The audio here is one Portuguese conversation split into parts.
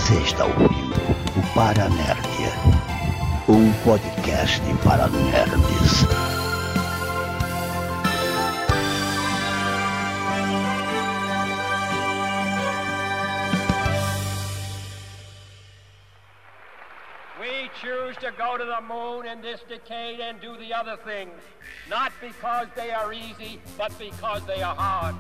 Você está ouvindo o Paranerdia, um podcast para nerds. We choose to go to the moon in this decade and do the other things, not because they are easy, but because they are hard.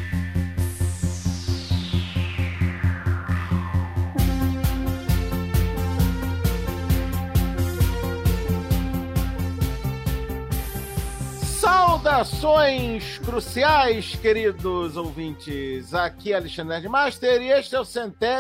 Saudações cruciais, queridos ouvintes! Aqui é Alexandre Nerdmaster e este é o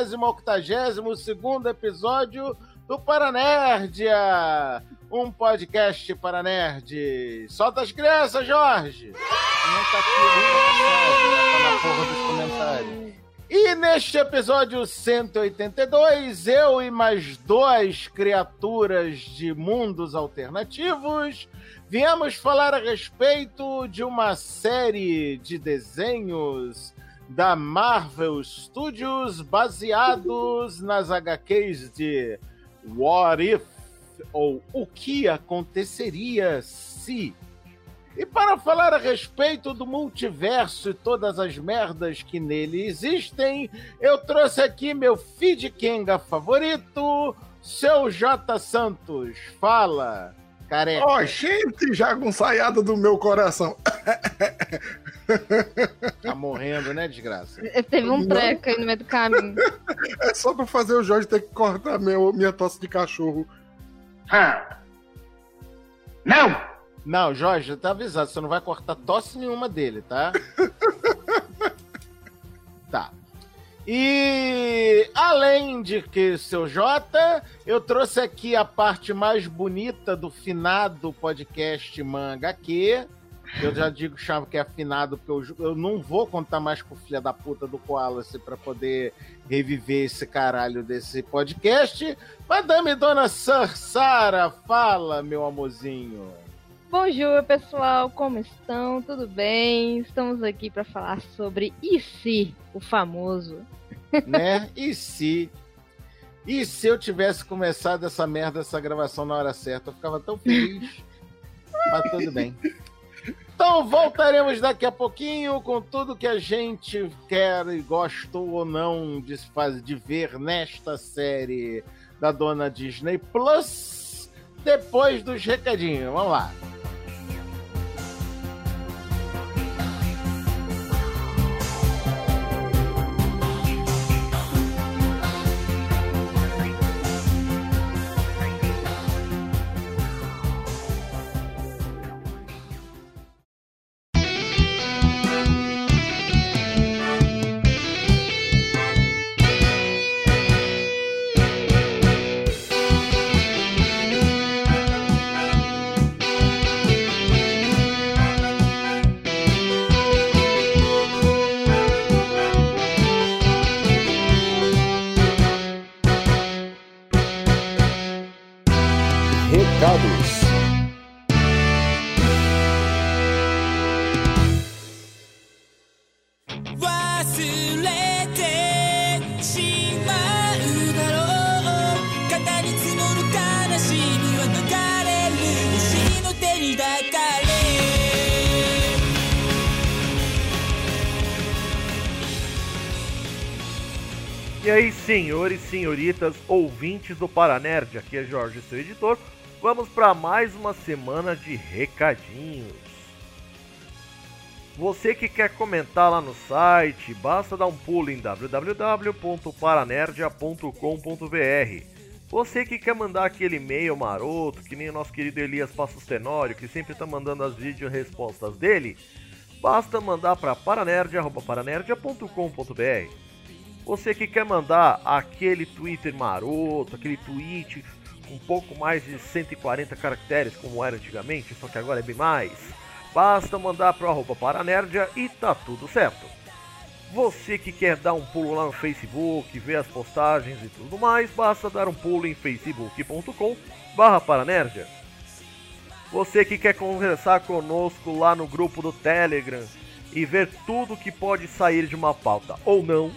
182º episódio do Paranerdia, um podcast para nerds. Solta as crianças, Jorge! Não tá aqui, tá na porra dos comentários. E neste episódio 182, eu e mais duas criaturas de mundos alternativos viemos falar a respeito de uma série de desenhos da Marvel Studios baseados nas HQs de What If, ou O que aconteceria se. E para falar a respeito do multiverso e todas as merdas que nele existem, eu trouxe aqui meu feed Kenga favorito, seu J. Santos. Fala, careca. Ó, gente, jagunçaiada do meu coração. Tá morrendo, né, desgraça? Teve um treco aí no meio do caminho. É só pra fazer o Jorge ter que cortar minha tosse de cachorro. Não! Não, Jorge, tá avisado, você não vai cortar tosse nenhuma dele, tá? Tá. E além de que, seu Jota, eu trouxe aqui a parte mais bonita do finado podcast Manga HQ. Eu já digo, chamo que é afinado, porque eu não vou contar mais com o filho da puta do Koalace pra poder reviver esse caralho desse podcast. Madame Dona Sarsara, fala, meu amorzinho. Bonjour, pessoal, como estão? Tudo bem? Estamos aqui para falar sobre E se, o famoso. Né? E se eu tivesse começado essa merda, essa gravação na hora certa, eu ficava tão feliz. Mas tudo bem. Então voltaremos daqui a pouquinho com tudo que a gente quer e gostou ou não de ver nesta série da dona Disney Plus, depois dos recadinhos. Vamos lá. E aí, senhores e senhoritas, ouvintes do Paranerd, aqui é Jorge, seu editor. Vamos para mais uma semana de recadinhos. Você que quer comentar lá no site, basta dar um pulo em www.paranerdia.com.br. Você que quer mandar aquele e-mail maroto, que nem o nosso querido Elias Passos Tenório, que sempre está mandando as vídeo-respostas dele, basta mandar para paranerdia.com.br. Você que quer mandar aquele Twitter maroto, aquele tweet com um pouco mais de 140 caracteres, como era antigamente, só que agora é bem mais, basta mandar para o @paranerdia e tá tudo certo. Você que quer dar um pulo lá no Facebook, ver as postagens e tudo mais, basta dar um pulo em facebook.com/paranerdia. Você que quer conversar conosco lá no grupo do Telegram e ver tudo que pode sair de uma pauta ou não,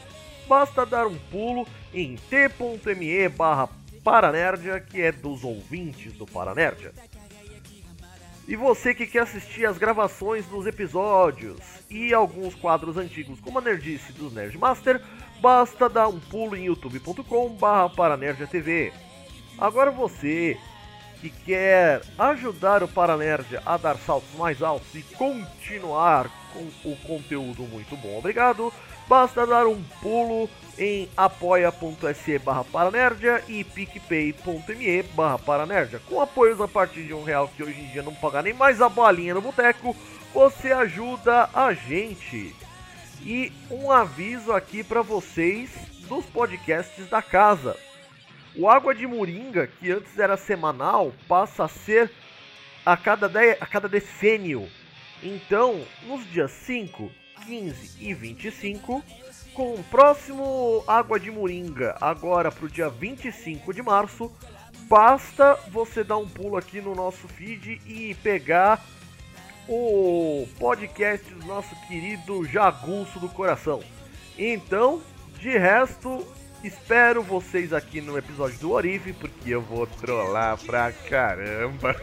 basta dar um pulo em t.me/Paranerdia, que é dos ouvintes do Paranerdia. E você que quer assistir as gravações dos episódios e alguns quadros antigos como a Nerdice do Nerdmaster, basta dar um pulo em youtube.com/ParanerdiaTV. Agora você que quer ajudar o Paranerdia a dar saltos mais altos e continuar com o conteúdo muito bom, obrigado, basta dar um pulo em apoia.se/Paranerdia e picpay.me/Paranerdia. Com apoios a partir de R$1, que hoje em dia não paga nem mais a bolinha no boteco, você ajuda a gente. E um aviso aqui para vocês dos podcasts da casa. O Água de Moringa, que antes era semanal, passa a ser a cada decênio. Então, nos dias 5, 15 e 25, com o próximo Água de Moringa, agora para o dia 25 de março, basta você dar um pulo aqui no nosso feed e pegar o podcast do nosso querido Jagunço do Coração. Então, de resto, espero vocês aqui no episódio do Orif, porque eu vou trollar pra caramba.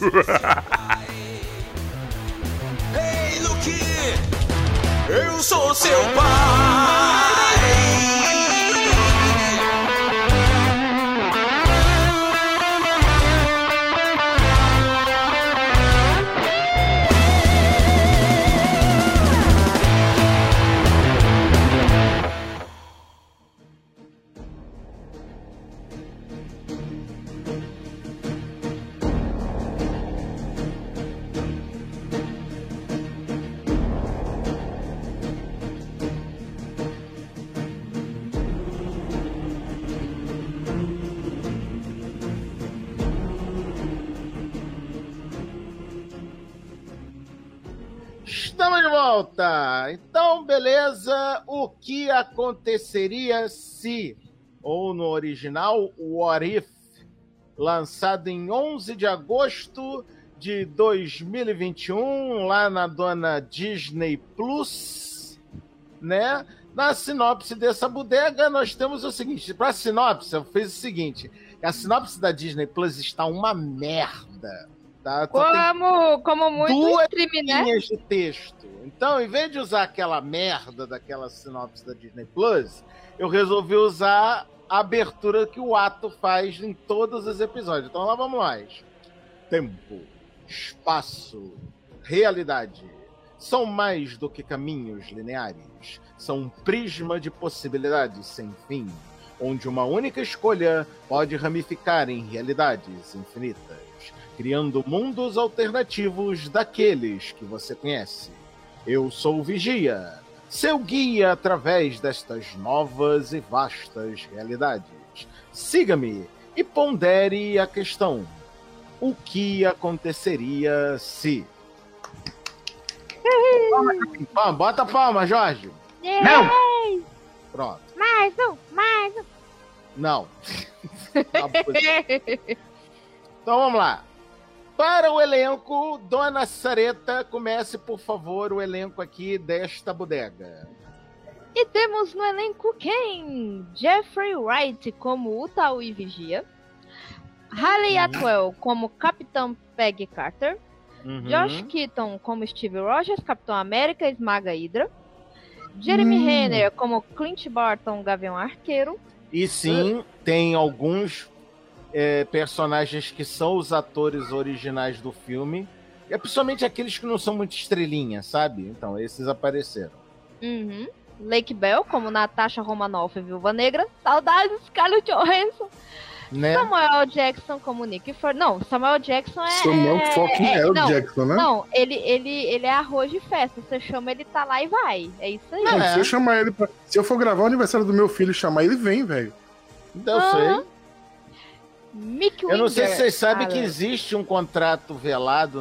Ei, Luke, eu sou seu pai. Estamos de volta! Então, beleza, o que aconteceria se, ou no original, What If, lançado em 11 de agosto de 2021, lá na dona Disney Plus, né? Na sinopse dessa bodega, nós temos o seguinte, para a sinopse, eu fiz o seguinte, a sinopse da Disney Plus está uma merda. Tá? Como muito duas stream, né? linhas de texto. Então, em vez de usar aquela merda daquela sinopse da Disney Plus, eu resolvi usar a abertura que o ato faz em todos os episódios. Então, lá vamos lá. Tempo, espaço, realidade são mais do que caminhos lineares. São um prisma de possibilidades sem fim, onde uma única escolha pode ramificar em realidades infinitas, criando mundos alternativos daqueles que você conhece. Eu sou o Vigia, seu guia através destas novas e vastas realidades. Siga-me e pondere a questão. O que aconteceria se... Bota palma, Jorge. Não! Pronto. Mais um! Não. Então vamos lá. Para o elenco, Dona Sareta, comece, por favor, o elenco aqui desta bodega. E temos no elenco quem? Jeffrey Wright como Utah e Vigia. Hayley Atwell como Capitão Peggy Carter. Josh Keaton como Steve Rogers, Capitão América, Esmaga Hydra. Jeremy Renner como Clint Barton, Gavião Arqueiro. E sim, tem alguns personagens que são os atores originais do filme. É principalmente aqueles que não são muito estrelinhas, sabe? Então, esses apareceram. Lake Bell como Natasha Romanoff, Viúva Negra. Saudades, Scarlett Johansson. Né? Samuel Jackson como Nick Fury. Não, Samuel Jackson Samuel fucking L. Jackson, né? Não, ele é arroz de festa. Você chama, ele tá lá e vai. É isso aí. Não, se eu chamar ele pra... Se eu for gravar o aniversário do meu filho e chamar ele, vem, velho. Eu sei. Mick Eu não sei se Winger, vocês sabem cara. que existe um contrato velado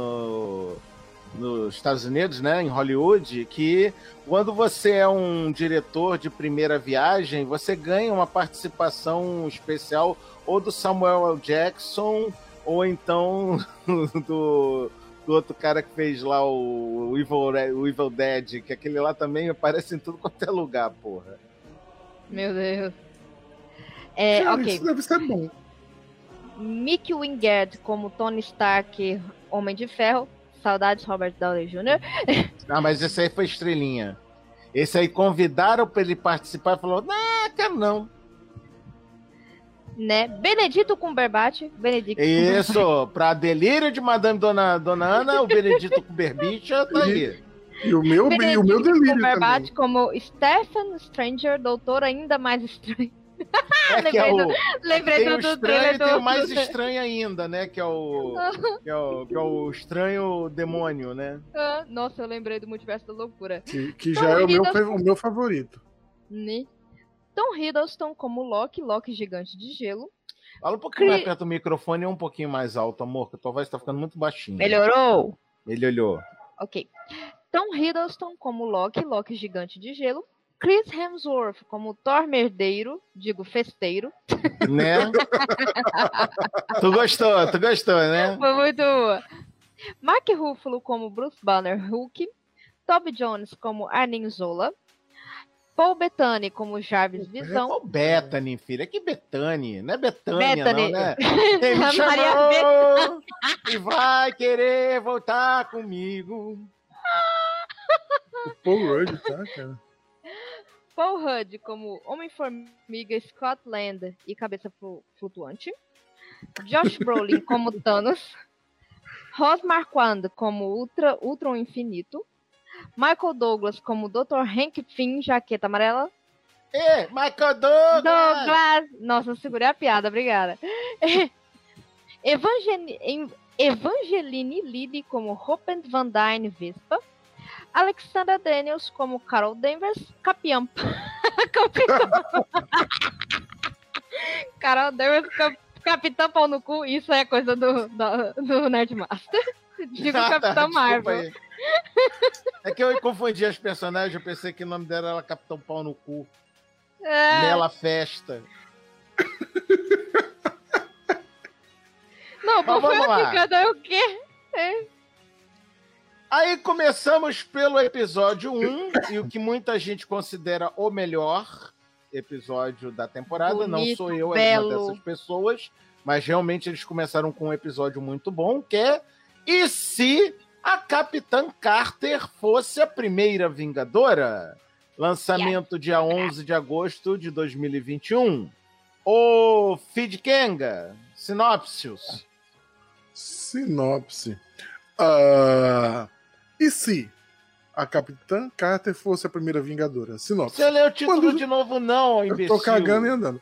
nos Estados Unidos, né, em Hollywood, que quando você é um diretor de primeira viagem, você ganha uma participação especial ou do Samuel L. Jackson ou então do outro cara que fez lá o Evil Dead, que aquele lá também aparece em tudo quanto é lugar, porra. Meu Deus. Cara, Ok. isso deve ser bom. Mick Wingard como Tony Stark, Homem de Ferro. Saudades, Robert Downey Jr. Ah, mas esse aí foi estrelinha. Esse aí convidaram pra ele participar e falou, não, quero não. Né? Benedito Cumberbatch. Benedict Isso, pra delírio de Madame Dona Ana, o Benedito Cumberbatch tá aí. E o meu Benedict delírio Cumberbatch também. como Stephen Stranger, doutor ainda mais estranho. É que é o... Lembrei Tem o do estranho trailer e tem o do... mais estranho ainda, né? Que é o estranho demônio, né? Ah, nossa, eu lembrei do Multiverso da Loucura. Que Tom já é Hiddleston. o meu favorito. Né? Tom Hiddleston como Loki gigante de gelo. Fala um pouquinho mais perto do microfone e um pouquinho mais alto, amor, que a tua voz tá ficando muito baixinha. Melhorou? Ele olhou. Ok. Tom Hiddleston como Loki gigante de gelo. Chris Hemsworth como Thor merdeiro, digo festeiro. Né? Tu gostou, né? Foi muito boa. Mark Ruffalo como Bruce Banner Hulk. Toby Jones como Arnim Zola. Paul Bettany como Jarvis Visão. Qual Bethany, filha? Que Bethany? Não é Betânia, Bethany. não, né? Quem me Maria chamou e vai querer voltar comigo. O Paul Rudd, tá, cara? Paul Rudd como Homem-Formiga, Scott Lang e Cabeça Flutuante. Josh Brolin como Thanos. Ross Marquand como Ultron Infinito. Michael Douglas como Dr. Hank Pym, Jaqueta Amarela. Michael Douglas! Nossa, eu segurei a piada, obrigada. Evangeline Lilly como Hope Van Dyne Vespa. Alexandra Daniels como Carol Danvers, Capitão. Carol Danvers, Capitão Pau no Cu, isso é coisa do Nerdmaster. Digo Capitão Marvel. Aí. É que eu confundi as personagens, eu pensei que o nome dela era Capitão Pau no Cu. Nela Festa. Não, mas vamos lá. É o quê? Aí começamos pelo episódio 1, e o que muita gente considera o melhor episódio da temporada. Bonito, não sou eu, belo. uma dessas pessoas, mas realmente eles começaram com um episódio muito bom, que é E se a Capitã Carter fosse a primeira Vingadora? Lançamento dia 11 de agosto de 2021. O Feed Kenga, sinopses. Sinopse. E se a Capitã Carter fosse a primeira Vingadora? Sinopse. Você leu o título de novo, não, imbecil. Eu tô cagando e andando.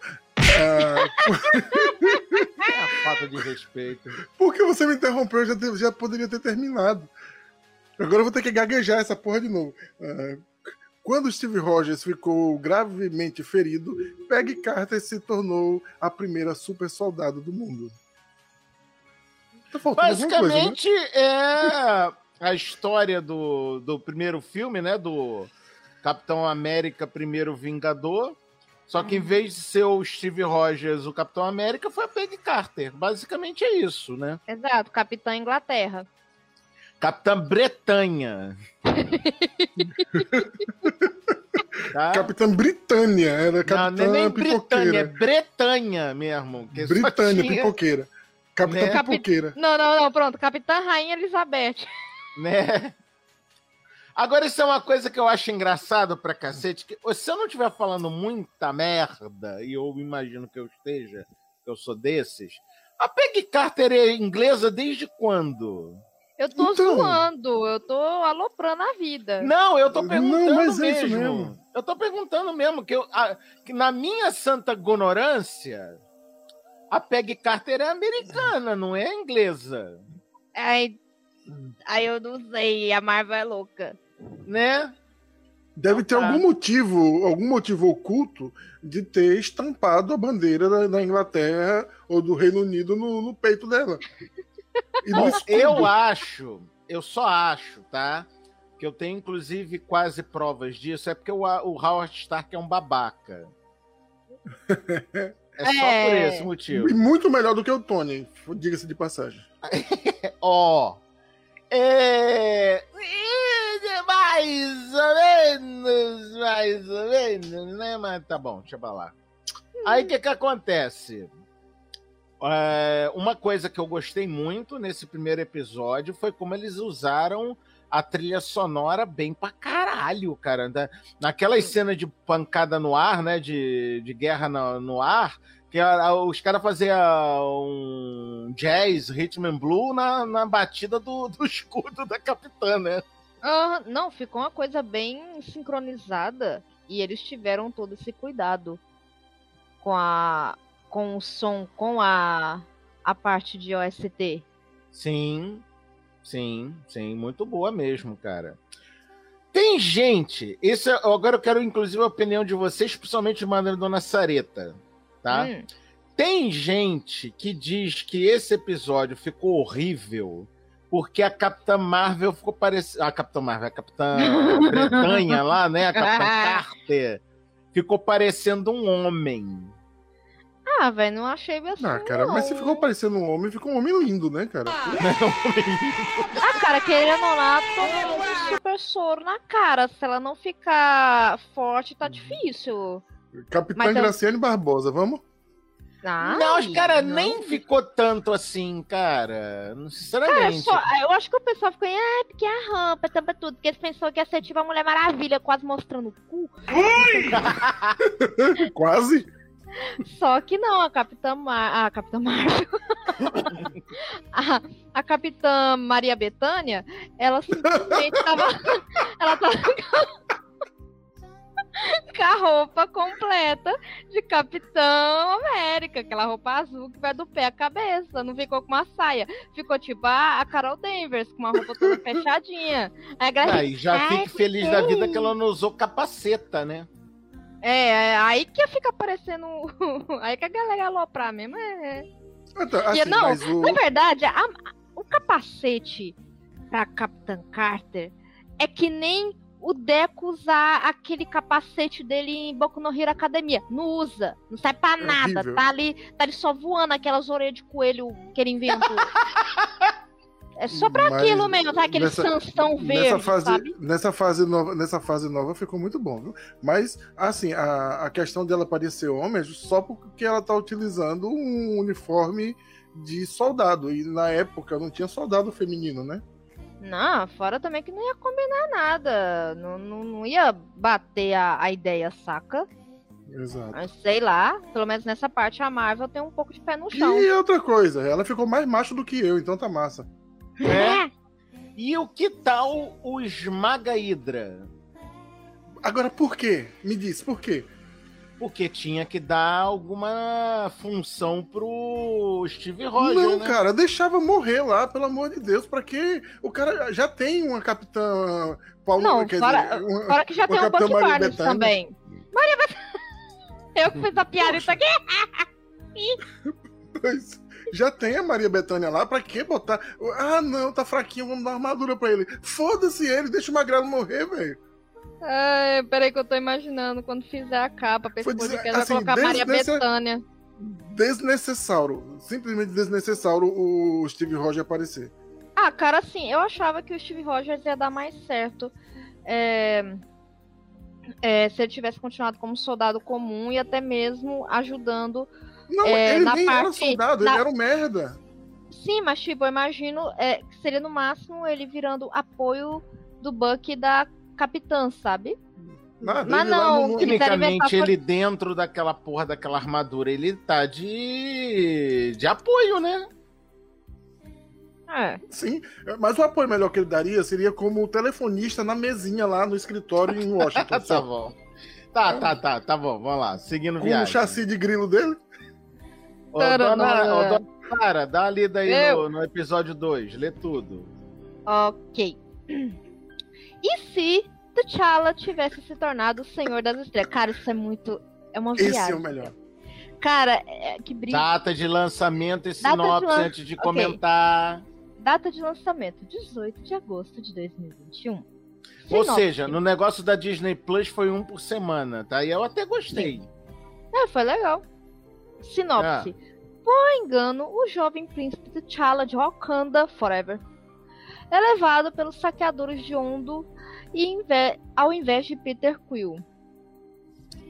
É a falta de respeito. Porque você me interrompeu, eu já poderia ter terminado. Agora eu vou ter que gaguejar essa porra de novo. Quando Steve Rogers ficou gravemente ferido, Peggy Carter se tornou a primeira super soldado do mundo. Tá faltando basicamente alguma coisa, né? é a história do primeiro filme, né? Do Capitão América, primeiro Vingador. Só que em vez de ser o Steve Rogers, o Capitão América, foi a Peggy Carter. Basicamente é isso, né? Exato, Capitã Inglaterra. Capitã Bretanha. Tá? Capitã Britânia, era Capitã Não, nem Britânia, é Pipoqueira. Bretanha mesmo. Que só Britânia, tinha, Pipoqueira. Capitã Né? Pipoqueira. Não, pronto. Capitã Rainha Elizabeth. né? Agora, isso é uma coisa que eu acho engraçado pra cacete, que se eu não estiver falando muita merda, e eu imagino que eu esteja, que eu sou desses, a Peggy Carter é inglesa desde quando? Eu tô Então. zoando, eu tô aloprando a vida. Não, eu tô perguntando Não, mas é mesmo. isso mesmo. Eu tô perguntando mesmo, que na minha santa ignorância, a Peggy Carter é americana, não é inglesa, Aí eu não sei, a Marvel é louca. né? Deve ter tá. algum motivo oculto de ter estampado a bandeira da Inglaterra ou do Reino Unido no peito dela. E no escudo. Eu só acho, tá? Que eu tenho, inclusive, quase provas disso, é porque o Howard Stark é um babaca. É só por esse motivo. E muito melhor do que o Tony, diga-se de passagem. Ó. Mais mais ou menos, né? Mas tá bom, deixa pra lá. Aí o que acontece? Uma coisa que eu gostei muito nesse primeiro episódio foi como eles usaram a trilha sonora bem pra caralho, cara. Naquelas cenas de pancada no ar, né? De guerra no ar, que os caras faziam um jazz, rhythm and blue na batida do escudo da capitã, né? Não, ficou uma coisa bem sincronizada e eles tiveram todo esse cuidado com o som, com a parte de OST. Sim, muito boa mesmo, cara. Tem gente, agora eu quero inclusive a opinião de vocês, principalmente mandando Dona Sareta, tá? Tem gente que diz que esse episódio ficou horrível porque a Capitã Marvel ficou parecendo... A Capitã Bretanha lá, né? A Capitã Carter ficou parecendo um homem. Velho, não achei assim. Cara, mas se ficou parecendo um homem, ficou um homem lindo, né, cara? Cara, querendo ou não, tomou um super soro na cara. Se ela não ficar forte, tá difícil. Capitã Graciane Barbosa, vamos? Não, os caras nem ficou tanto assim, cara. Sinceramente. Cara, eu acho que o pessoal ficou porque a rampa, tampa tudo. Porque eles pensaram que ia ser tipo a Mulher Maravilha, quase mostrando o cu. Quase? Só que não, a Capitã Marvel. a Capitã Maria Bethânia, ela simplesmente tava. Ela tava com a roupa completa de Capitão América, aquela roupa azul que vai do pé à cabeça, não ficou com uma saia, ficou tipo a Carol Danvers, com uma roupa toda fechadinha. Aí já fico feliz da vida que ela não usou capaceta, né? Aí que fica parecendo. Aí que a galera aloprar mesmo. Assim, na verdade, o capacete pra Capitã Carter é que nem o Deco usar aquele capacete dele em Boku no Hero Academia. Não usa, não serve pra nada. Horrível. Tá ali só voando aquelas orelhas de coelho que ele inventou. É só pra aquilo mesmo, tá? Aquele Sansão verde, sabe? Nessa fase nova ficou muito bom, viu? Mas, assim, a questão dela parecer homem é só porque ela tá utilizando um uniforme de soldado. E na época não tinha soldado feminino, né? Não, fora também que não ia combinar nada. Não ia bater a ideia, saca? Exato. Mas sei lá, pelo menos nessa parte a Marvel tem um pouco de pé no chão. E outra coisa, ela ficou mais macho do que eu, então tá massa. E o que tal o Esmaga Hydra? Agora, por quê? Me diz, por quê? Porque tinha que dar alguma função pro Steve Rogers, Não, né? cara, deixava morrer lá, pelo amor de Deus, pra quê? O cara já tem uma Capitã Paulo... Não, fora que já tem um Bucky Barnes também. Maria Bethânia! Eu que fiz a piada isso aqui! Já tem a Maria Bethânia lá, pra que botar? Não, tá fraquinho, vamos dar uma armadura pra ele. Foda-se ele, deixa o Magrelo morrer, velho. Peraí que eu tô imaginando quando fizer a capa pra esse podcast, vai colocar Maria Bethânia. Desnecessário, simplesmente desnecessário o Steve Rogers aparecer. Cara, assim, eu achava que o Steve Rogers ia dar mais certo se ele tivesse continuado como soldado comum e até mesmo ajudando. Não, ele nem era soldado, ele era um merda. Sim, mas tipo, eu imagino que seria no máximo ele virando apoio do Bucky e da Capitã, sabe? Mas não, tecnicamente ele dentro daquela porra daquela armadura, ele tá de apoio, né? Sim, mas o apoio melhor que ele daria seria como telefonista na mesinha lá no escritório em Washington. Tá bom. Tá bom, vamos lá, seguindo com viagem. O chassi de grilo dele? Dona Clara, dá a lida aí no episódio 2, lê tudo. Ok. E se T'Challa tivesse se tornado o Senhor das Estrelas? Cara, isso é uma viagem. Esse é o melhor. Cara, que brilho. Data de lançamento e sinopse antes de comentar. Data de lançamento, 18 de agosto de 2021. Ou seja, no negócio da Disney Plus foi um por semana, tá? E eu até gostei. Foi legal. Sinopse. Por engano, o jovem príncipe T'Challa de Wakanda Forever é levado pelos saqueadores de Ondo ao invés de Peter Quill.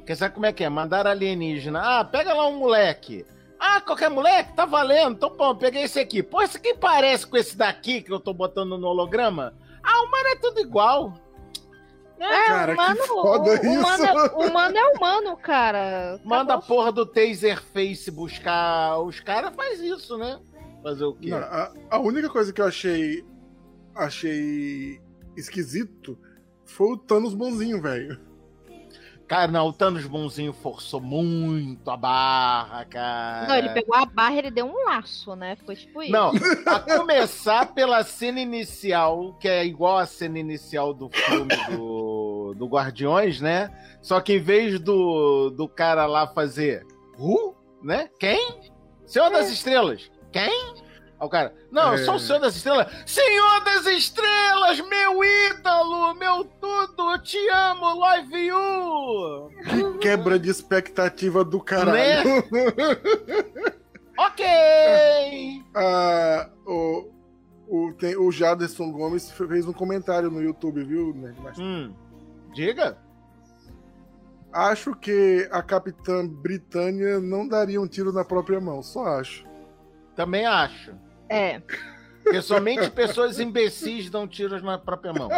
Porque sabe como é que é? Mandaram alienígena. Ah, pega lá um moleque. Ah, qualquer moleque? Tá valendo. Então, pô, peguei esse aqui. Pô, esse aqui parece com esse daqui que eu tô botando no holograma? Ah, o humano é tudo igual. Cara, humano, que foda isso. Humano é humano, cara. Manda a porra do Taserface buscar os caras, faz isso, né? Fazer o quê? Não, a única coisa que eu achei esquisito foi o Thanos bonzinho, velho. Cara, não, o Thanos bonzinho forçou muito a barra, cara. Não, ele pegou a barra e ele deu um laço, né? Foi tipo isso. Não, a começar pela cena inicial, que é igual a cena inicial do filme do Guardiões, né? Só que em vez do cara lá fazer né? Quem? Senhor das Estrelas. Quem? O cara, não, eu sou o Senhor das Estrelas. Senhor das Estrelas, meu ídolo, meu tudo, eu te amo, love you. Que quebra de expectativa do caralho. Né? Ok. O Jaderson Gomes fez um comentário no YouTube, viu? Diga. Acho que a Capitã Britânia não daria um tiro na própria mão, só acho. Também acho. É. Porque somente pessoas imbecis dão tiros na própria mão.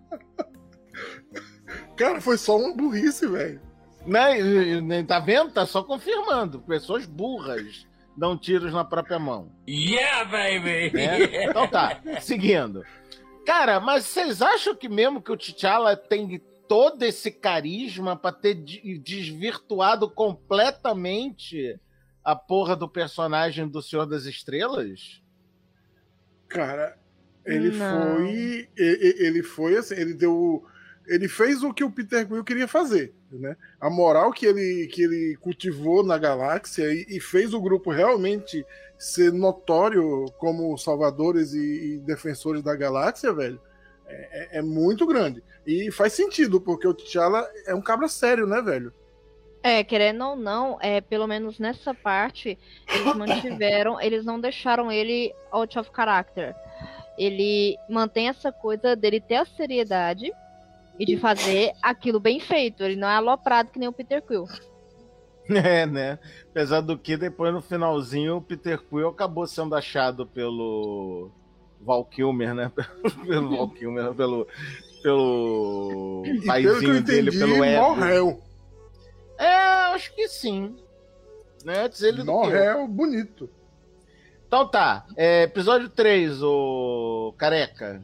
Cara, foi só uma burrice, velho. Né? Tá vendo? Tá só confirmando. Pessoas burras dão tiros na própria mão. Yeah, baby! Né? Então tá, seguindo. Cara, mas vocês acham que mesmo que o T'Challa tem todo esse carisma pra ter desvirtuado completamente a porra do personagem do Senhor das Estrelas? Cara, ele foi assim, ele fez o que o Peter Quill queria fazer, né? A moral que ele cultivou na galáxia e fez o grupo realmente ser notório como salvadores e defensores da galáxia, velho, é muito grande. E faz sentido, porque o T'Challa é um cabra sério, né, velho? Querendo ou não, pelo menos nessa parte, eles não deixaram ele out of character. Ele mantém essa coisa dele ter a seriedade e de fazer aquilo bem feito. Ele não é aloprado que nem o Peter Quill. Né? Apesar do que depois no finalzinho o Peter Quill acabou sendo achado pelo Val Kilmer, né? Pelo Val Kilmer, pelo paizinho dele, pelo Ego. Morreu. Acho que sim. Né? Antes ele morreu bonito. Então tá, episódio 3, o Careca.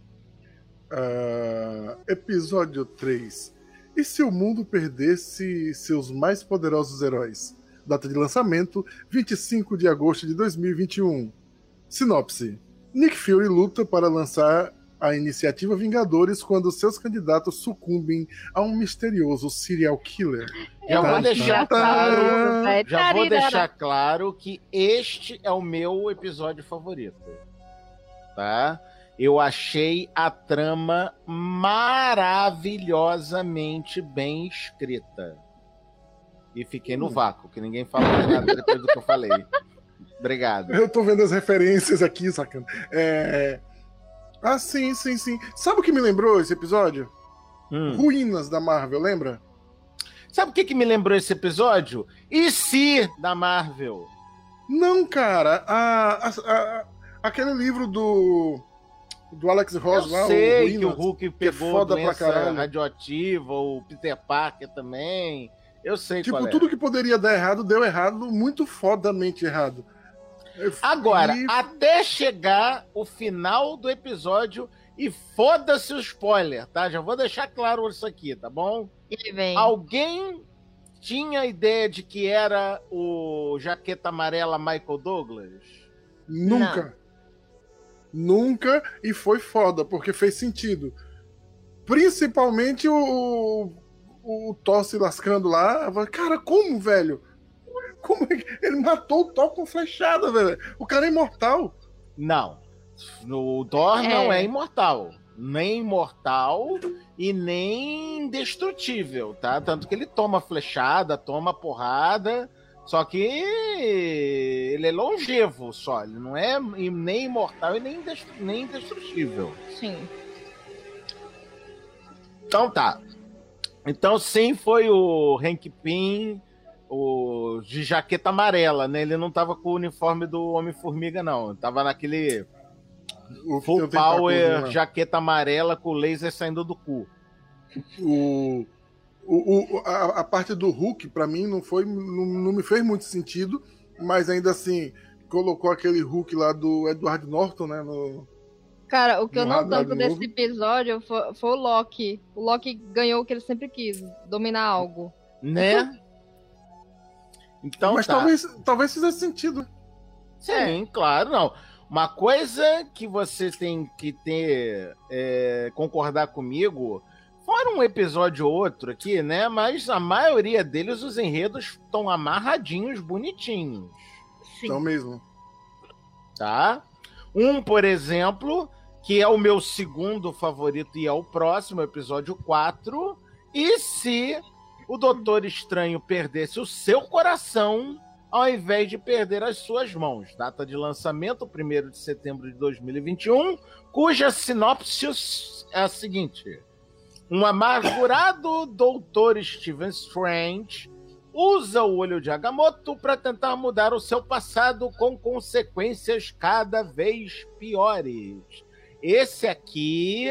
Episódio 3. E se o mundo perdesse seus mais poderosos heróis? Data de lançamento, 25 de agosto de 2021. Sinopse. Nick Fury luta para lançar a iniciativa Vingadores quando seus candidatos sucumbem a um misterioso serial killer. Já vou deixar claro que este é o meu episódio favorito. Tá? Eu achei a trama maravilhosamente bem escrita. E fiquei no vácuo, que ninguém falou nada depois do que eu falei. Obrigado. Eu tô vendo as referências aqui, sacana. Sim. Sabe o que me lembrou esse episódio? Ruínas da Marvel, lembra? Sabe o que me lembrou esse episódio? E se da Marvel? Não, cara. Aquele livro do Alex Ross lá, sei o Ruínas, que o Hulk pegou a doença radioativa, o Peter Parker também. Eu sei qual é. Tudo que poderia dar errado, deu errado, muito fodamente errado. Agora, até chegar o final do episódio, e foda-se o spoiler, tá? Já vou deixar claro isso aqui, tá bom? Alguém tinha a ideia de que era o Jaqueta Amarela Michael Douglas? Nunca. Nunca, e foi foda, porque fez sentido. Principalmente o Thor se lascando lá. Cara, como, velho? Como é que ele matou o Thor com flechada, velho? O cara é imortal. Não. O Thor não é imortal. Nem imortal e nem indestrutível, tá? Tanto que ele toma flechada, toma porrada. Só que ele é longevo só. Ele não é nem imortal e nem indestrutível. Sim. Então tá. Então, sim, foi o Hank Pym, o de jaqueta amarela, né? Ele não tava com o uniforme do Homem-Formiga, não. Tava naquele O que full tem o tentáculo, power, né? jaqueta amarela com o laser saindo do cu. A parte do Hulk, pra mim, não me fez muito sentido, mas ainda assim, colocou aquele Hulk lá do Edward Norton, né? Cara, o que eu No não radar tanto de desse novo. episódio foi o Loki. O Loki ganhou o que ele sempre quis, dominar algo. Né? Então mas tá. talvez fizesse sentido. Sim, claro, não. Uma coisa que você tem que ter, concordar comigo, fora um episódio ou outro aqui, né? Mas a maioria deles, os enredos estão amarradinhos, bonitinhos, Sim. Então mesmo. tá? Um, por exemplo, que é o meu segundo favorito e é o próximo, episódio 4. E se o Doutor Estranho perdesse o seu coração ao invés de perder as suas mãos? Data de lançamento, 1º de setembro de 2021, cuja sinopse é a seguinte. Um amargurado Doutor Stephen Strange usa o olho de Agamotto para tentar mudar o seu passado com consequências cada vez piores. Esse aqui,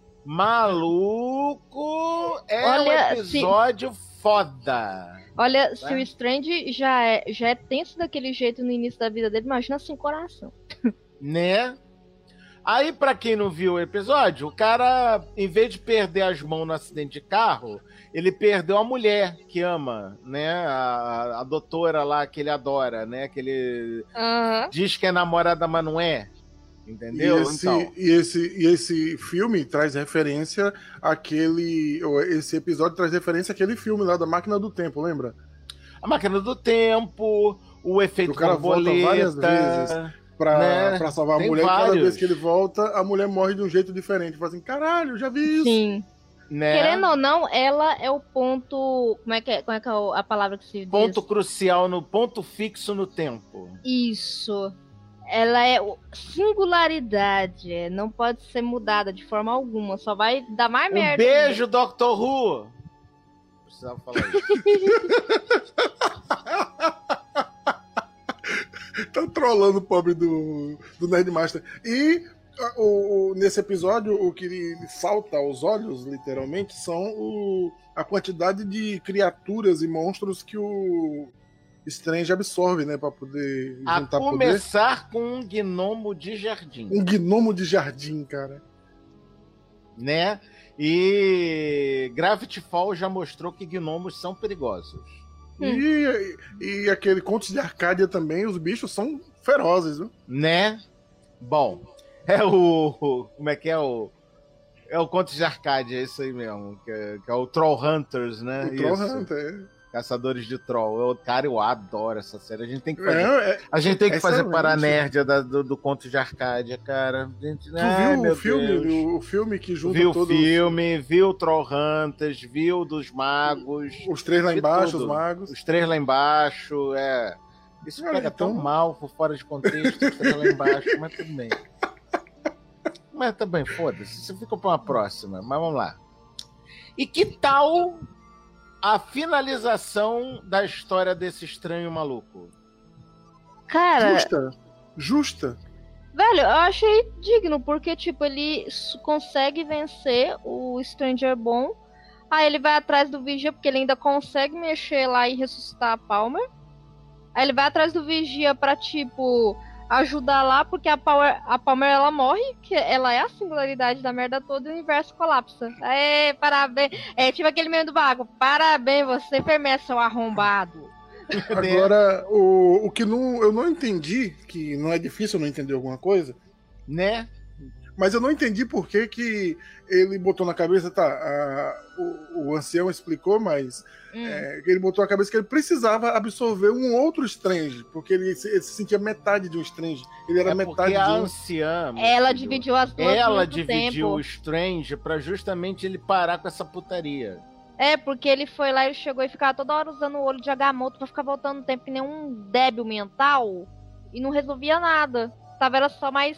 maluco, é um Olha, episódio foda. Olha, se o Strange já é tenso daquele jeito no início da vida dele, imagina sem coração. Né? Aí, pra quem não viu o episódio, o cara, em vez de perder as mãos no acidente de carro, ele perdeu a mulher que ama, né? A doutora lá que ele adora, né? Que ele Aham. diz que é namorada, mas não é. Entendeu? E esse filme traz referência àquele. Esse episódio traz referência àquele filme lá da Máquina do Tempo, lembra? A Máquina do Tempo, o efeito O cara volta várias vezes borboleta. pra Né? salvar a Tem mulher. E cada vários. vez que ele volta, a mulher morre de um jeito diferente. Fala assim, caralho, eu já vi isso. Sim. Né? Querendo ou não, ela é o ponto. Como é que é a palavra que se diz? Ponto crucial, no ponto fixo no tempo. Isso. Ela é singularidade. Não pode ser mudada de forma alguma. Só vai dar mais Um merda. beijo, Dr. Who! Precisava falar isso. Tá trolando o pobre do Nerdmaster. E nesse episódio, o que lhe salta aos olhos, literalmente, são a quantidade de criaturas e monstros que o Strange absorve, né? Pra poder A juntar poder. começar com um gnomo de jardim, Um gnomo de jardim, cara. né? E Gravity Falls já mostrou que gnomos são perigosos. E aquele Contos de Arcádia também, os bichos são ferozes, viu? Né? Bom, é o... Como é que é o... É o Contos de Arcádia, é isso aí mesmo. Que é o Troll Hunters, né? O Troll Isso. Hunter. Caçadores de Troll. Cara, eu adoro essa série. A gente tem que fazer, É, a gente tem que fazer excelente. Paranerdia do Conto de Arcádia, cara. Gente, tu ai, viu meu o filme? Deus. O filme que junta Viu o todos filme, viu o Troll Hunters, viu dos magos. os três lá vi embaixo, tudo. os magos. Os três lá embaixo, Isso Olha, pega então- tão mal, por fora de contexto, os três lá embaixo, mas tudo bem. Mas também, foda-se, isso fica pra uma próxima, mas vamos lá. E que tal a finalização da história desse estranho maluco? Cara, Justa. velho, eu achei digno, porque, tipo, ele consegue vencer o Stranger Bom. Aí ele vai atrás do Vigia, porque ele ainda consegue mexer lá e ressuscitar a Palmer. Aí ele vai atrás do Vigia pra, tipo, ajudar lá, porque a Palmer, ela morre, que ela é a singularidade da merda toda e o universo colapsa. Aê, parabéns. É tipo aquele meme do Bago. Parabéns, você enfermeira, seu arrombado. Agora, o que eu não entendi, que não é difícil eu não entender alguma coisa, Né? mas eu não entendi por que ele botou na cabeça, o ancião explicou, mas ele botou na cabeça que ele precisava absorver um outro Strange, porque ele se sentia metade de um Strange. Ele era metade Porque de a um. anciã... meu Ela filho, dividiu as duas Ela muito dividiu tempo. o Strange pra justamente ele parar com essa putaria. É, porque ele foi lá, ele chegou e ficava toda hora usando o olho de Agamotto pra ficar voltando no tempo que nem um débil mental e não resolvia nada. Era só mais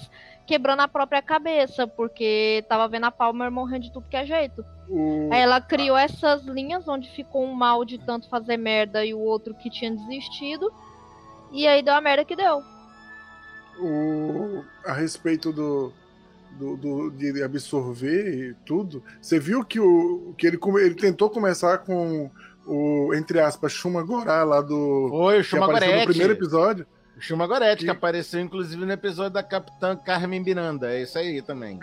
quebrando a própria cabeça, porque tava vendo a Palmer morrendo de tudo que é jeito. Aí ela criou essas linhas onde ficou um mal de tanto fazer merda e o outro que tinha desistido. E aí deu a merda que deu. A respeito de absorver e tudo, você viu que ele tentou começar com o, entre aspas, Shuma Gorath lá do... Foi, o que Shuma apareceu no Goretti. primeiro episódio. O Shuma Goretti, que apareceu inclusive no episódio da Capitã Carmen Miranda. É isso aí também.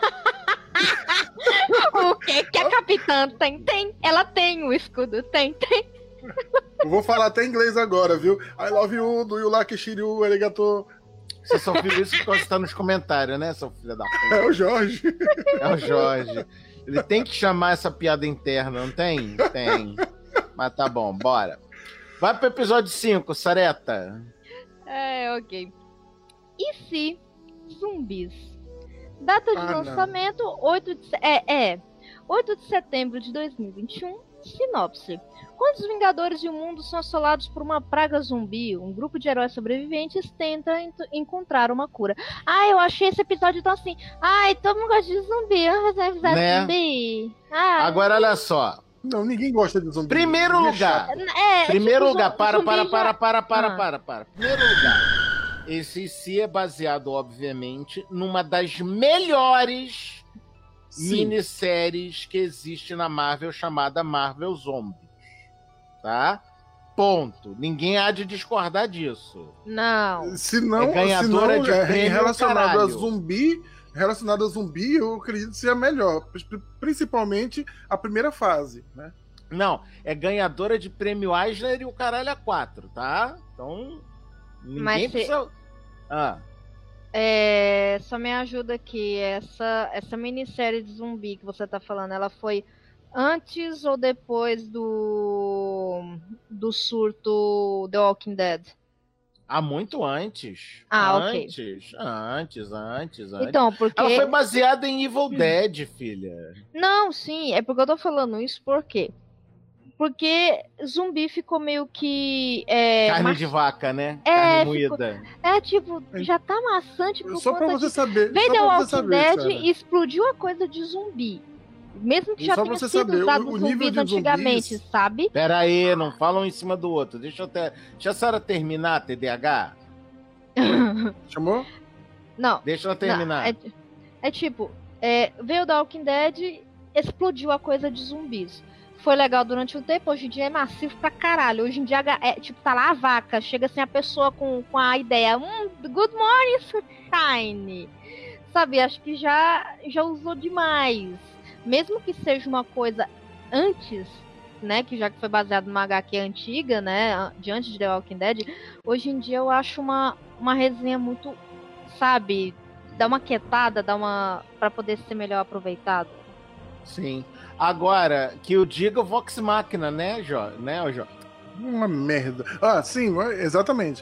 O que a capitã tem? Tem. Ela tem o escudo. Tem. Eu vou falar até inglês agora, viu? I love you, do you like Shiryu, arigato. Você só viu isso porque você tá nos comentários, né, seu filho da puta? É o Jorge. É o Jorge. Ele tem que chamar essa piada interna, não tem? Tem. Mas tá bom, bora. Vai pro episódio 5, Sareta. Ok. E se zumbis? Data de lançamento, 8 de setembro de 2021. Sinopse. Quando os Vingadores e o mundo são assolados por uma praga zumbi, um grupo de heróis sobreviventes tenta encontrar uma cura. Eu achei esse episódio tão assim. Todo mundo gosta de zumbi. Vamos fazer um episódio de zumbi. Agora, olha só. Não, ninguém gosta de zumbi. Primeiro lugar. Primeiro lugar. Para. Primeiro lugar. Esse se é baseado, obviamente, numa das melhores minisséries que existe na Marvel, chamada Marvel Zombies. Tá? Ponto. Ninguém há de discordar disso. Não. Se não, ganhadora de prêmio, relacionado a zumbi, eu acredito que seja melhor. Principalmente a primeira fase, né? Não, é ganhadora de prêmio Eisner e o caralho a 4, tá? Então, ninguém precisa... Só me ajuda aqui. Essa minissérie de zumbi que você tá falando, ela foi antes ou depois do surto The Walking Dead? Muito antes. Ok. Antes. Então, porque... Ela foi baseada em Evil Dead, filha. Não, sim, é porque eu tô falando isso porque zumbi ficou meio que... carne de vaca, né? Carne moída. Já tá maçante por só pra você saber. Veio The Walking Dead e explodiu a coisa de zumbi. Mesmo que já tenha sido usado zumbis antigamente, sabe? Pera aí, não falam em cima do outro. Deixa a Sarah terminar, TDAH. Chamou? Não. Deixa ela terminar. Veio The Walking Dead, explodiu a coisa de zumbis. Foi legal durante um tempo, hoje em dia é massivo pra caralho. Hoje em dia, tá lá a vaca, chega assim a pessoa com a ideia, good morning, sunshine. Sabe, acho que já usou demais. Mesmo que seja uma coisa antes, né, que já que foi baseado numa HQ antiga, né, diante de The Walking Dead, hoje em dia eu acho uma resenha muito, sabe, dá uma quietada, pra poder ser melhor aproveitado. Sim. Agora, que eu diga o Vox Machina, né, Jó? Uma merda. Sim, exatamente.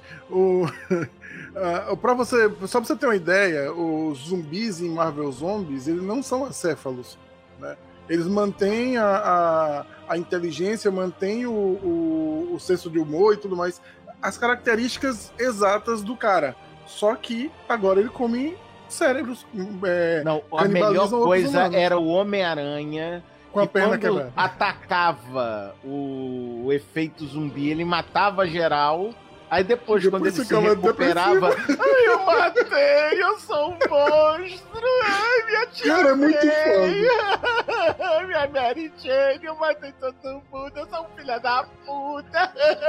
Só pra você ter uma ideia, os zumbis em Marvel Zombies, eles não são acéfalos, né? Eles mantêm a inteligência, mantêm o senso de humor e tudo mais, as características exatas do cara. Só que agora ele come cérebros. Não, a melhor coisa era o Homem-Aranha, com a perna quando quebrada. Atacava o efeito zumbi, ele matava geral. Aí depois quando ele se recuperava, eu matei, eu sou um monstro, minha tia. Cara, é muito foda. Minha Mary Jane, eu matei todo mundo, eu sou um filho da puta.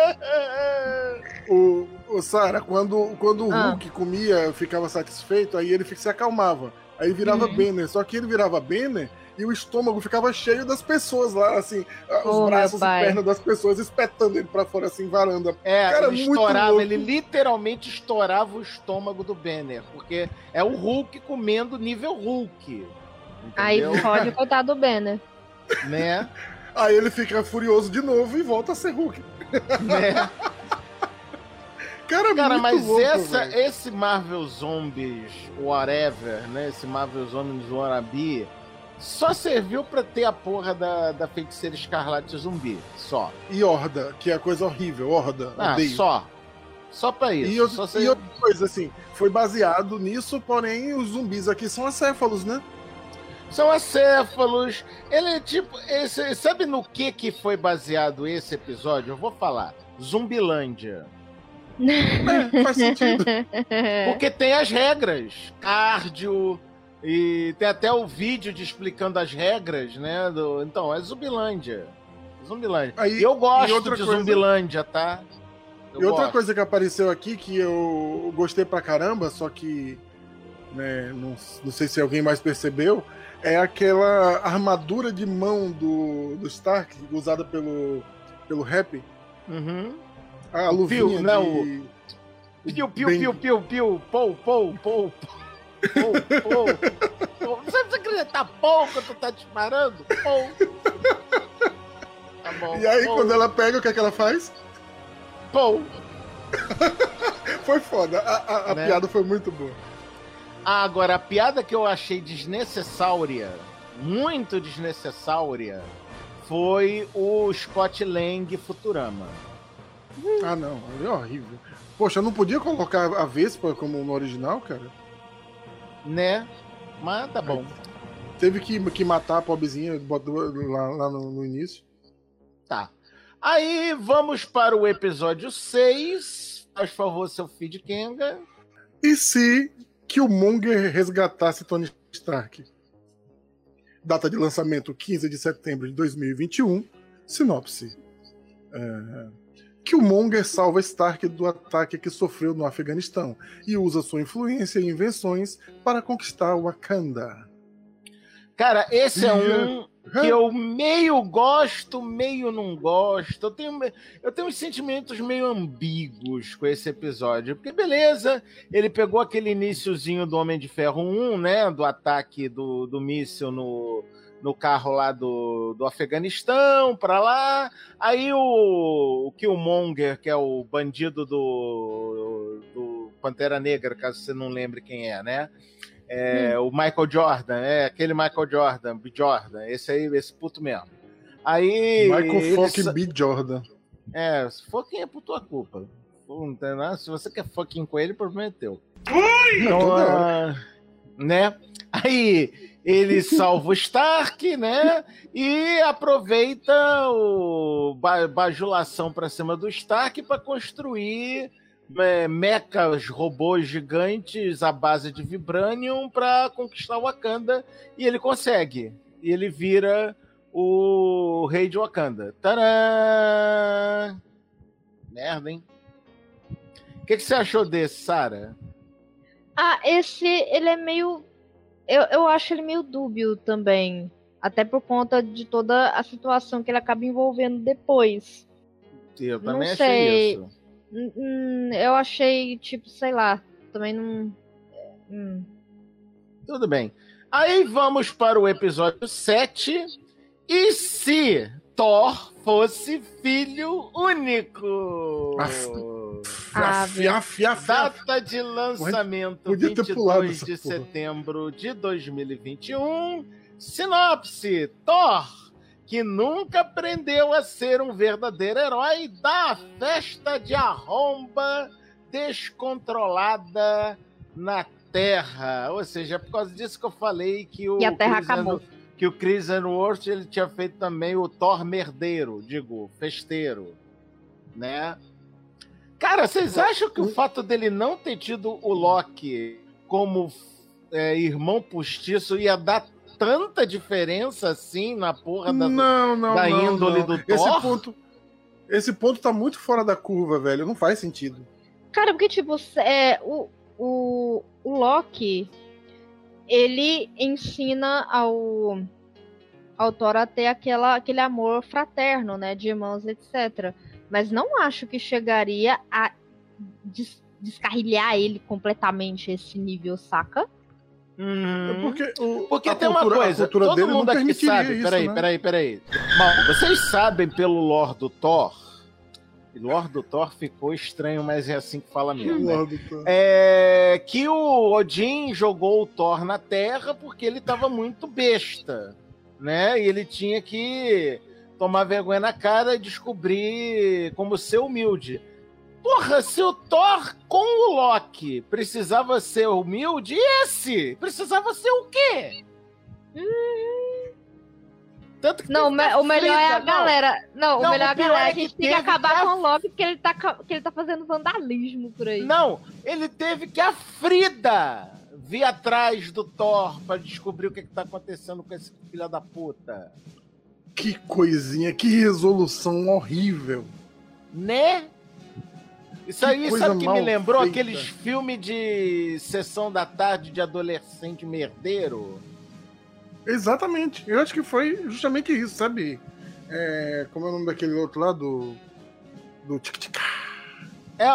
O Sarah, quando o Hulk comia, ficava satisfeito, aí ele se acalmava. Aí virava Banner, só que ele virava Banner e o estômago ficava cheio das pessoas lá, assim, os braços e pernas das pessoas espetando ele pra fora, assim, varanda. Cara, ele estourava, ele literalmente estourava o estômago do Banner, porque é o Hulk comendo nível Hulk. Entendeu? Aí pode contar do Banner. Né? Aí ele fica furioso de novo e volta a ser Hulk. Né? Cara, mas louco, esse Marvel Zombies whatever, né? Esse Marvel Zombies wannabe só serviu pra ter a porra da Feiticeira Escarlate Zumbi. Só. E Horda, que é a coisa horrível. Horda. Só. Só pra isso. E outra coisa, assim, foi baseado nisso, porém os zumbis aqui são acéfalos, né? São acéfalos. Ele é tipo. Sabe no que foi baseado esse episódio? Eu vou falar. Zumbilândia. Faz sentido. Porque tem as regras. Cardio. E tem até o vídeo explicando as regras, né? Então, é Zumbilândia. Aí, e eu gosto outra de coisa... Zumbilândia, tá? Outra coisa que apareceu aqui que eu gostei pra caramba, só que né, não sei se alguém mais percebeu, é aquela armadura de mão do Stark, usada pelo Happy. Uhum. A luvinha Piu, pou. Não sabe se acreditar pou quando tu tá disparando? Pou. Tá bom, e aí, quando ela pega, o que é que ela faz? Pou. Foi foda. A Né? piada foi muito boa. Agora, a piada que eu achei desnecessária, muito desnecessária, foi o Scott Lang Futurama. Ah, não. É horrível. Poxa, não podia colocar a Vespa como no original, cara? Né? Mas tá bom. Teve que matar a pobrezinha lá no início. Tá. Aí vamos para o episódio 6. Faz favor, seu feed Kenga. E se Killmonger resgatasse Tony Stark? Data de lançamento 15 de setembro de 2021. Sinopse. Killmonger salva Stark do ataque que sofreu no Afeganistão e usa sua influência e invenções para conquistar Wakanda. Cara, esse é um que eu meio gosto, meio não gosto. Eu tenho uns sentimentos meio ambíguos com esse episódio. Porque, beleza, ele pegou aquele iniciozinho do Homem de Ferro 1, né? Do ataque do míssil no carro lá do Afeganistão, pra lá. Aí o Killmonger, que é o bandido do Pantera Negra, caso você não lembre quem é, né? O Michael Jordan, aquele Michael Jordan, B. Jordan, esse puto mesmo. Aí. Michael fucking B. Jordan. Fucking é por tua culpa. Não tem nada. Se você quer fucking com ele, o problema é teu. Então, né? Aí ele salva o Stark, né? E aproveita a bajulação pra cima do Stark pra construir mechas, robôs gigantes à base de Vibranium pra conquistar Wakanda. E ele consegue. E ele vira o rei de Wakanda. Tadã! Merda, hein? O que você achou desse, Sarah? Ele é meio... Eu acho ele meio dúbio também. Até por conta de toda a situação que ele acaba envolvendo depois. Eu também não achei sei. isso. Eu achei, tipo, sei lá. Também não... Tudo bem. Aí vamos para o episódio 7. E se Thor fosse filho único? Data de lançamento Podia ter pulado 22 essa de porra. setembro de 2021. Sinopse: Thor, que nunca aprendeu a ser um verdadeiro herói, dá a festa de arromba descontrolada na Terra. Ou seja, é por causa disso que eu falei que E a Terra acabou. Que o Chris Hemsworth ele tinha feito também o Thor merdeiro, festeiro, né? Cara, vocês acham que o fato dele não ter tido o Loki como irmão postiço ia dar tanta diferença assim na porra da índole do Thor? Esse ponto tá muito fora da curva, velho. Não faz sentido. Cara, porque, tipo, o Loki, ele ensina ao Thor a ter aquele amor fraterno, né? De irmãos, etc. Mas não acho que chegaria a descarrilhar ele completamente esse nível, saca? Porque tem uma coisa, todo mundo aqui sabe. Peraí. Bom, vocês sabem pelo lore do Thor. O lore do Thor ficou estranho, mas é assim que fala mesmo. Né? Que o Odin jogou o Thor na Terra porque ele tava muito besta, né? E ele tinha que tomar vergonha na cara e descobrir como ser humilde. Porra, se o Thor com o Loki precisava ser humilde, e esse? Precisava ser o quê? Tanto que Não, o melhor é a galera. Não, o melhor é a pior galera. é A gente que tem que teve acabar que com o Loki porque ele tá fazendo vandalismo por aí. Não, ele teve que a Frida vir atrás do Thor pra descobrir o que tá acontecendo com esse filho da puta. Que coisinha, que resolução horrível. Né? Isso aí, coisa sabe o que me mal lembrou? feita. Aqueles filmes de sessão da tarde de adolescente merdeiro. Exatamente. Eu acho que foi justamente isso, sabe? Como é o nome daquele outro lá do Tic-Tic? É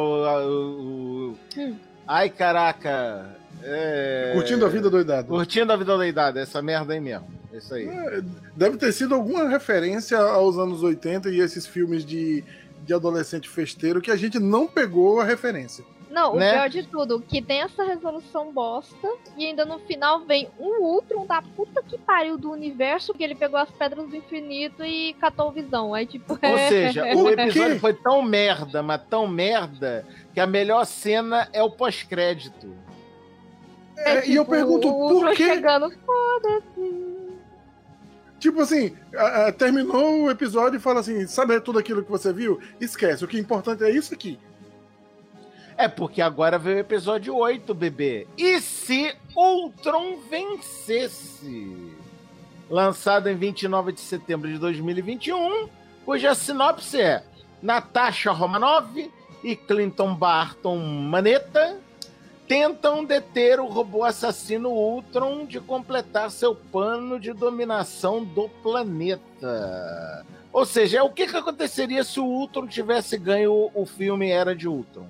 Ai, caraca. Curtindo a Vida Doidado. Curtindo a Vida Doidada, essa merda aí mesmo. Isso aí. Deve ter sido alguma referência aos anos 80 e esses filmes de adolescente festeiro que a gente não pegou a referência. Não, o Né? pior de tudo, que tem essa resolução bosta e ainda no final vem um Ultron da puta que pariu do universo que ele pegou as pedras do infinito e catou o Visão. Aí tipo... Ou seja, o episódio quê? foi tão merda, mas tão merda, que a melhor cena é o pós-crédito. E eu pergunto, o Ultron por quê? chegando, foda-se. Tipo assim, terminou o episódio e fala assim, sabe tudo aquilo que você viu? Esquece, o que é importante é isso aqui. É porque agora veio o episódio 8, bebê. E se Ultron vencesse? Lançado em 29 de setembro de 2021, cuja sinopse é Natasha Romanoff e Clinton Barton Manetta tentam deter o robô assassino Ultron de completar seu plano de dominação do planeta. Ou seja, o que aconteceria se o Ultron tivesse ganho o filme Era de Ultron?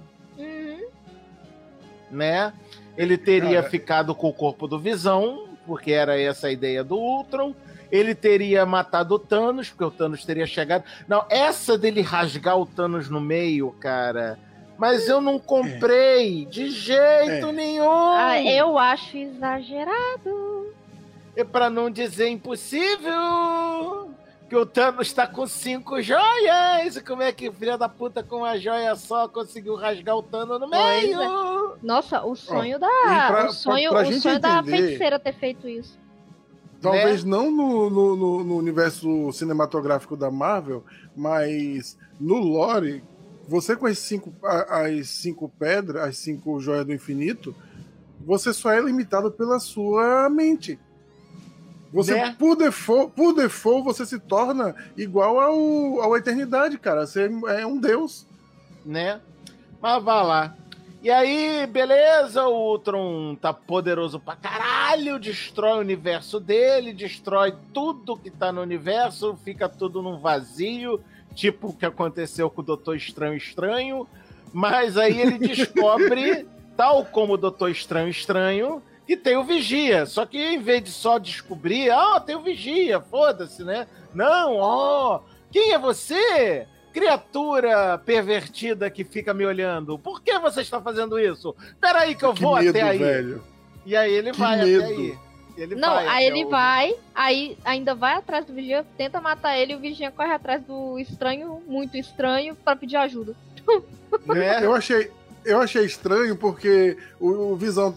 Né? Ele teria ficado com o corpo do Visão, porque era essa a ideia do Ultron. Ele teria matado o Thanos, porque o Thanos teria chegado. Não, essa dele rasgar o Thanos no meio, cara. Mas eu não comprei de jeito nenhum. Ah, eu acho exagerado. E pra não dizer impossível, que o Thanos tá com 5 joias. E como é que o filho da puta com uma joia só conseguiu rasgar o Thanos no meio? Nossa, o sonho pra o sonho gente da entender- feiticeira ter feito isso. Talvez não no universo cinematográfico da Marvel, mas no lore, você com as 5 pedras, as 5 joias do infinito, você só é limitado pela sua mente. Você, Né? por default, você se torna igual ao eternidade, cara. Você é um deus. Né? Mas vá lá. E aí, beleza, o Ultron tá poderoso pra caralho, destrói o universo dele, destrói tudo que tá no universo, fica tudo num vazio, tipo o que aconteceu com o Doutor Estranho, mas aí ele descobre, tal como o Doutor Estranho, que tem o Vigia, só que em vez de só descobrir, tem o Vigia, foda-se, né? Não, quem é você? Criatura pervertida que fica me olhando. Por que você está fazendo isso? Peraí que eu vou medo, até aí. velho. E aí ele Que vai medo. até aí. Ele Não, vai aí até ele o- vai, aí ainda vai atrás do Vigia, tenta matar ele e o Vigia corre atrás do estranho, muito estranho, pra pedir ajuda. Né? Eu achei estranho porque o Visão,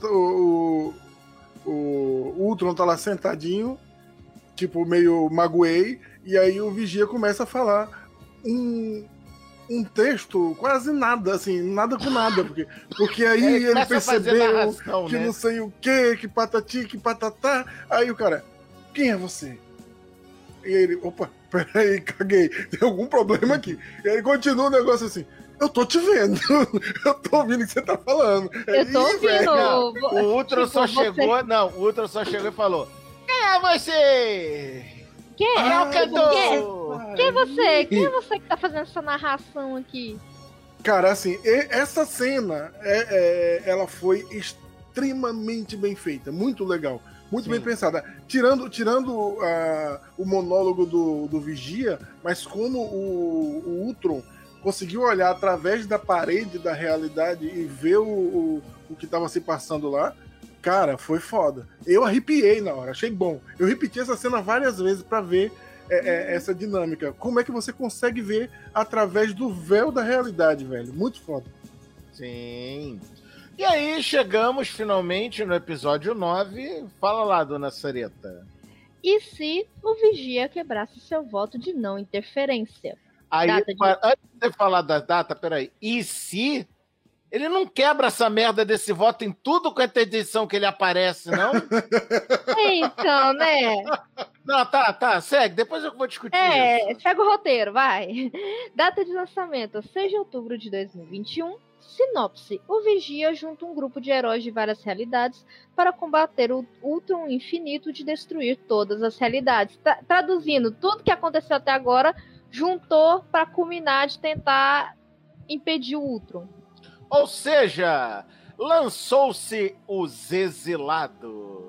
o Ultron tá lá sentadinho, tipo, meio magoei, e aí o Vigia começa a falar um texto quase nada, assim, nada com nada, porque aí ele começa a fazer percebeu narração, que né? não sei o que patati, que patatá, aí o cara, quem é você? E ele, opa, peraí, caguei, tem algum problema aqui. E aí continua o negócio assim, eu tô te vendo, eu tô ouvindo o que você tá falando. Eu tô Ih, velho, ouvindo. O Ultron Tipo, só você- chegou... Não, o Ultron só chegou e falou... Quem é você? Quem É o é? cantor! Quem é você? Quem é você que tá fazendo essa narração aqui? Cara, assim, essa cena, ela foi extremamente bem feita, muito legal, muito Sim. bem pensada. Tirando o monólogo do Vigia, mas como o Ultron conseguiu olhar através da parede da realidade e ver o que estava se passando lá, cara, foi foda. Eu arrepiei na hora, achei bom. Eu repeti essa cena várias vezes pra ver essa dinâmica. Como é que você consegue ver através do véu da realidade, velho? Muito foda. Sim. E aí chegamos finalmente no episódio 9. Fala lá, dona Sareta. E se o Vigia quebrasse seu voto de não interferência? Aí, Data de- antes de você falar da data, peraí. E se ele não quebra essa merda desse voto em tudo quanto é edição que ele aparece, não? Então, né? Não, tá, segue. Depois eu vou discutir isso. Segue o roteiro, vai. Data de lançamento, 6 de outubro de 2021. Sinopse: o Vigia junta um grupo de heróis de várias realidades para combater o Ultron infinito de destruir todas as realidades. Traduzindo, tudo que aconteceu até agora juntou para culminar de tentar impedir o Ultron. Ou seja, lançou-se Os Exilados.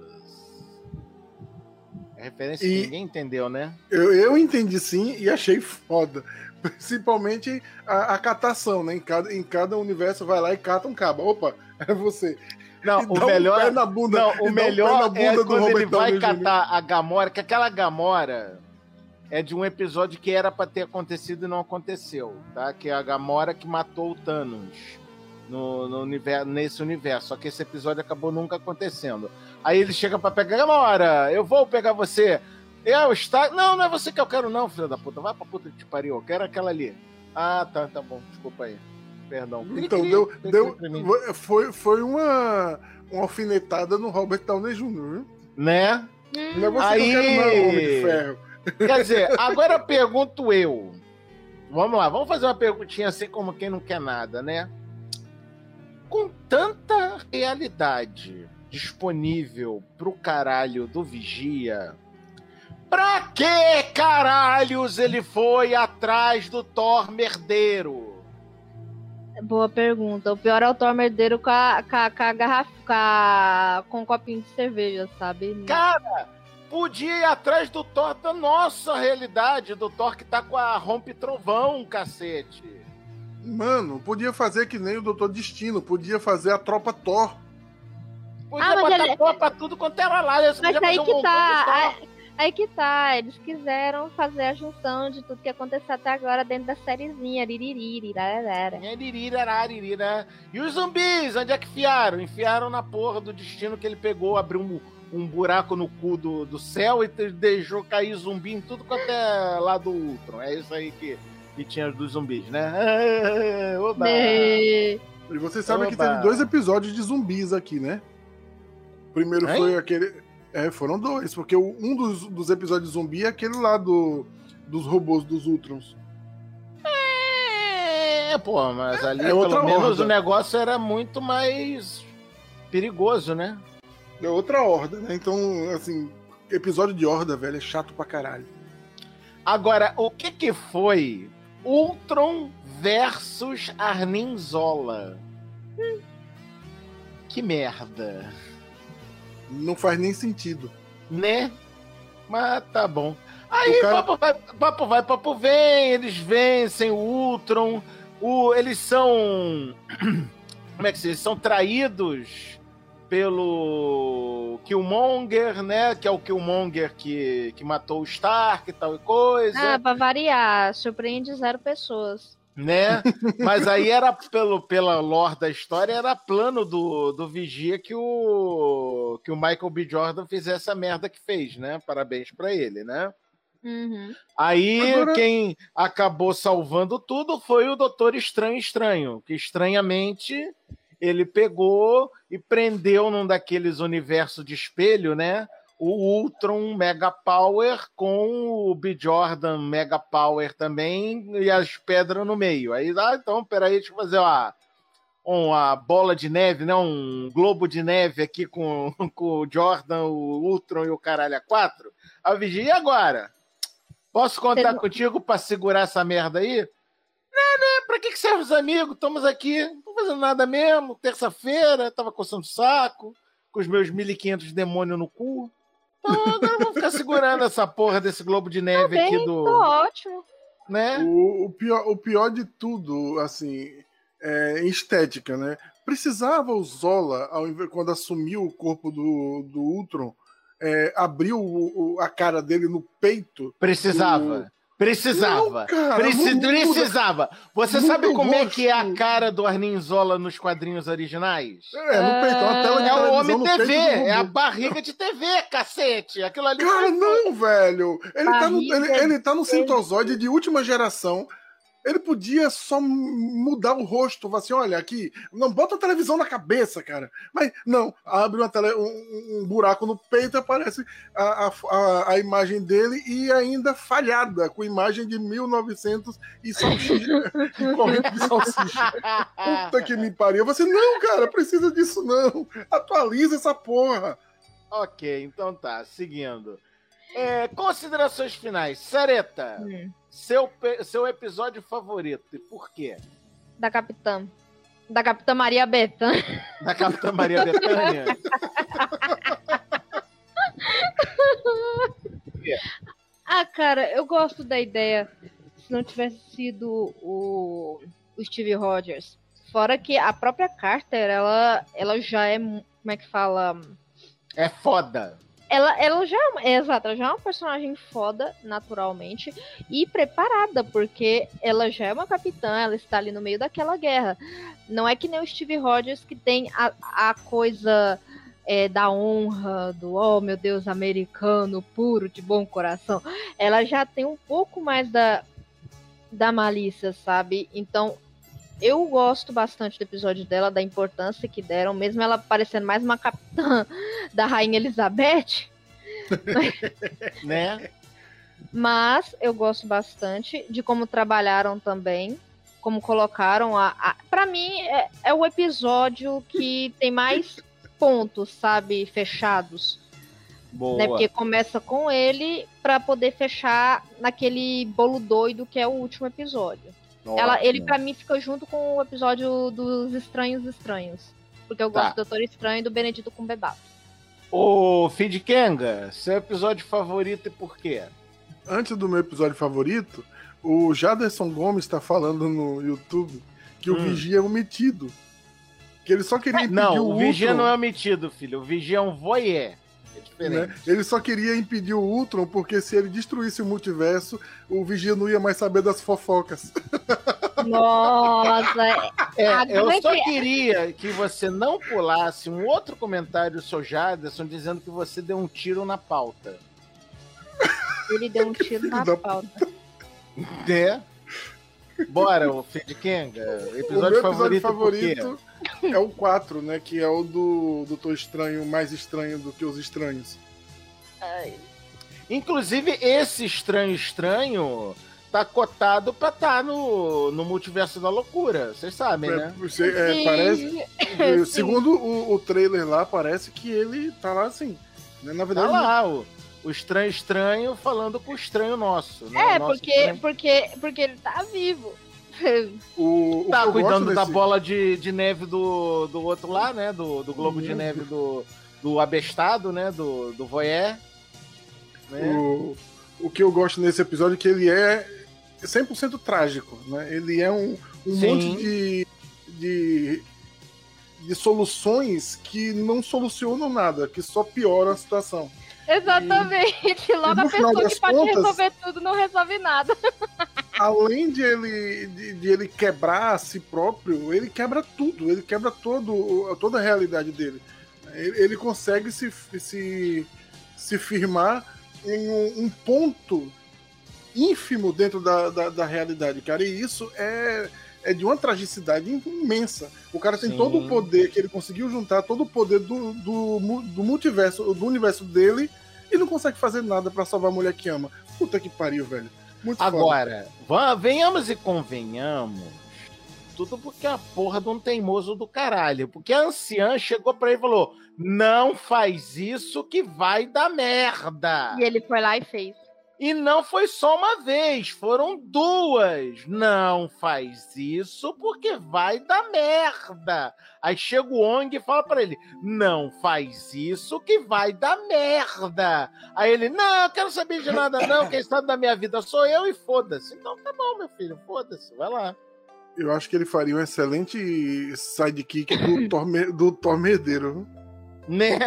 É referência que ninguém entendeu, né? Eu entendi sim e achei foda. Principalmente a catação, né? Em cada universo vai lá e cata um cabo. Opa, é você. Não, E o dá melhor, um pé na bunda, não, e o dá melhor um pé na é bunda do quando ele Robert vai Downey Jr. catar a Gamora, que aquela Gamora é de um episódio que era pra ter acontecido e não aconteceu, tá? Que é a Gamora que matou o Thanos nesse universo. Só que esse episódio acabou nunca acontecendo. Aí ele chega pra pegar, Gamora, eu vou pegar você. Não é você que eu quero não, filho da puta. Vai pra puta que te pariu, eu quero aquela ali. Ah, tá bom, desculpa aí. Perdão. Então, foi uma alfinetada no Robert Downey Jr., viu? Né? Não é você Aí... que eu quero não, Homem de Ferro. Quer dizer, agora pergunto eu. Vamos lá, vamos fazer uma perguntinha assim como quem não quer nada, né? Com tanta realidade disponível pro caralho do Vigia, pra que caralhos ele foi atrás do Thor merdeiro? Boa pergunta. O pior é o Thor merdeiro com a garrafa, com um copinho de cerveja, sabe? Cara, podia ir atrás do Thor da nossa realidade, do Thor que tá com a rompe-trovão, cacete. Mano, podia fazer que nem o Doutor Destino, podia fazer a tropa Thor. Podia botar Thor pra tudo quanto era lá. Mas aí que tá. Aí que tá, eles quiseram fazer a junção de tudo que aconteceu até agora dentro da sériezinha. E os zumbis, onde é que enfiaram? Enfiaram na porra do destino que ele pegou, abriu um buraco no cu do céu e deixou cair zumbi em tudo quanto é lá do Ultron. É isso aí que tinha dos zumbis, né? Oba! E vocês sabem que teve 2 episódios de zumbis aqui, né? O primeiro foi aquele... foram 2, porque um dos episódios de zumbi é aquele lá dos robôs dos Ultrons. Pô, mas ali pelo menos o negócio era muito mais perigoso, né? É outra horda, né? Então, assim, episódio de horda, velho, é chato pra caralho. Agora, o que foi Ultron versus Arnim Zola? Que merda. Não faz nem sentido. Né? Mas tá bom. Aí, papo vai, papo vem, eles vencem o Ultron, eles são... Como é que se diz? Eles são traídos pelo Killmonger, né? Que é o Killmonger que matou o Stark e tal e coisa. Ah, pra variar, surpreende 0 pessoas. Né? Mas aí era pela lore da história, era plano do Vigia que o Michael B. Jordan fizesse a merda que fez, né? Parabéns pra ele, né? Uhum. Aí quem acabou salvando tudo foi o Doutor Estranho, que estranhamente ele pegou e prendeu num daqueles universos de espelho, né? O Ultron Mega Power com o B. Jordan Mega Power também e as pedras no meio. Aí, então, peraí, deixa eu fazer uma bola de neve, né? Um globo de neve aqui com o Jordan, o Ultron e o caralho a 4. A Vigia, e agora? Posso contar contigo pra segurar essa merda aí? Né? Pra que serve os amigos? Estamos aqui, não tô fazendo nada mesmo. Terça-feira, tava coçando o saco, com os meus 1.500 demônios no cu. Então, agora vamos ficar segurando essa porra desse globo de neve aqui do... Tô ótimo. Né? O pior de tudo, assim, em estética, né? Precisava o Zola, quando assumiu o corpo do Ultron, abriu a cara dele no peito. Precisava. Precisava. Não, cara, Precisava. Você muda sabe o como é que é a rosto. cara do Arnim Zola nos quadrinhos originais? No peito, uma tela de É o televisão Homem no TV, peito do robô. é a barriga de TV, cacete. Aquilo ali. Cara, não, velho. Barriga Ele tá no Cintozoide de última geração. Ele podia só mudar o rosto, falar assim, olha, aqui, não bota a televisão na cabeça, cara. Mas não, abre um buraco no peito e aparece a imagem dele e ainda falhada, com imagem de 1900 e salsicha, e corrente de salsicha. Puta que me pariu. Você, não, cara, precisa disso não. Atualiza essa porra. Ok, então tá, seguindo. Considerações finais. Sareta, seu episódio favorito e por quê? Da Capitã Maria Bethânia. Da Capitã Maria Bethânia? Cara, eu gosto da ideia. Se não tivesse sido o Steve Rogers. Fora que a própria Carter, ela já é, como é que fala? É foda. Ela já exato, ela já é uma personagem foda, naturalmente, e preparada, porque ela já é uma capitã, ela está ali no meio daquela guerra. Não é que nem o Steve Rogers, que tem a coisa da honra, do, oh meu Deus, americano, puro, de bom coração. Ela já tem um pouco mais da malícia, sabe? Então, eu gosto bastante do episódio dela, da importância que deram, mesmo ela parecendo mais uma capitã da Rainha Elizabeth. Né? Mas eu gosto bastante de como trabalharam também, como colocaram pra mim, é o episódio que tem mais pontos, sabe, fechados. Boa. Né? Porque começa com ele pra poder fechar naquele bolo doido que é o último episódio. Ele, pra mim, fica junto com o episódio dos Estranhos. Porque eu gosto do Doutor Estranho e do Benedito Cumberbatch. Ô, Feed Kenga, seu episódio favorito e por quê? Antes do meu episódio favorito, o Jaderson Gomes está falando no YouTube que o Vigia é um metido. Que ele só queria impedir Não, o Vigia Ultron. não é um metido, filho. O Vigia é um voyeur. É diferente. Né? Ele só queria impedir o Ultron, porque se ele destruísse o multiverso, o Vigia não ia mais saber das fofocas. Nossa! Eu só queria que você não pulasse um outro comentário do seu Jaderson dizendo que você deu um tiro na pauta. Ele deu um tiro na pauta. Né? Bora, o Feed Kenga. O meu episódio favorito é o 4, né? Que é o do Doutor Estranho, mais estranho do que os estranhos. Inclusive, esse estranho tá cotado pra estar no Multiverso da Loucura. Vocês sabem, né? Parece. Segundo o trailer lá, parece que ele tá lá assim. Né? Na verdade, tá lá, o estranho falando com o estranho nosso. Né? Porque ele tá vivo. Tá cuidando da bola de neve do outro lá, né? Do globo de neve do abestado, né? Do voyeur. Né? O que eu gosto nesse episódio é que ele é 100% trágico, né? Ele é um monte de soluções que não solucionam nada, que só pioram a situação. Exatamente. Logo a pessoa que pode resolver tudo não resolve nada. Além de ele quebrar a si próprio, ele quebra tudo. Ele quebra toda a realidade dele. Ele consegue se firmar em um ponto ínfimo dentro da realidade, cara. E isso é de uma tragicidade imensa. O cara tem todo o poder, que ele conseguiu juntar todo o poder do multiverso, do universo dele, e não consegue fazer nada pra salvar a mulher que ama. Puta que pariu, velho. Muito Agora, venhamos e convenhamos, tudo porque a porra de um teimoso do caralho. Porque a anciã chegou pra ele e falou: não faz isso que vai dar merda. E ele foi lá e fez. E não foi só uma vez, foram duas. Não faz isso porque vai dar merda. Aí chega o Ong e fala pra ele: não faz isso que vai dar merda. Aí ele: não, eu quero saber de nada não, quem sabe da minha vida sou eu e foda-se. Então tá bom, meu filho, foda-se, vai lá. Eu acho que ele faria um excelente sidekick do Thor Merdeiro. Né?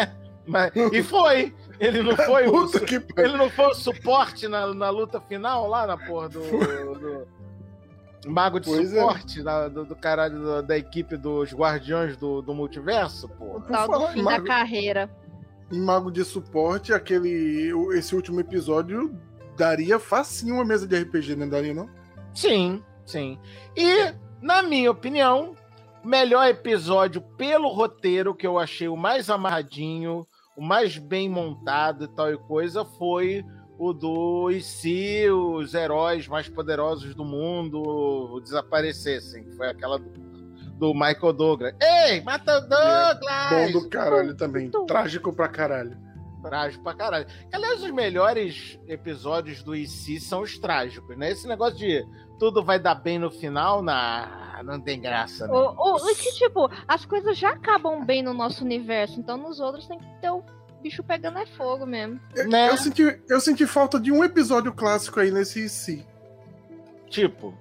E foi! Ele não foi Puta que pariu. ele não foi o suporte na luta final lá na porra do mago de Pois suporte do caralho da equipe dos Guardiões do Multiverso, O porra. tal do falar em fim da mago- carreira. Em Mago de Suporte, esse último episódio daria facinho uma mesa de RPG, não daria, não? Sim, sim. E, na minha opinião, o melhor episódio pelo roteiro, que eu achei o mais amarradinho, o mais bem montado e tal e coisa, foi o do E se os heróis mais poderosos do mundo desaparecessem. Foi aquela do Michael Douglas. Ei, mata o Douglas! Bom do caralho também. Trágico pra caralho. Trágico pra caralho. Aliás, os melhores episódios do E se são os trágicos, né? Esse negócio de tudo vai dar bem no final, não tem graça, né? Que, tipo, as coisas já acabam bem no nosso universo, então nos outros tem que ter o bicho pegando fogo mesmo. Né? Eu senti falta de um episódio clássico aí nesse E se. Tipo,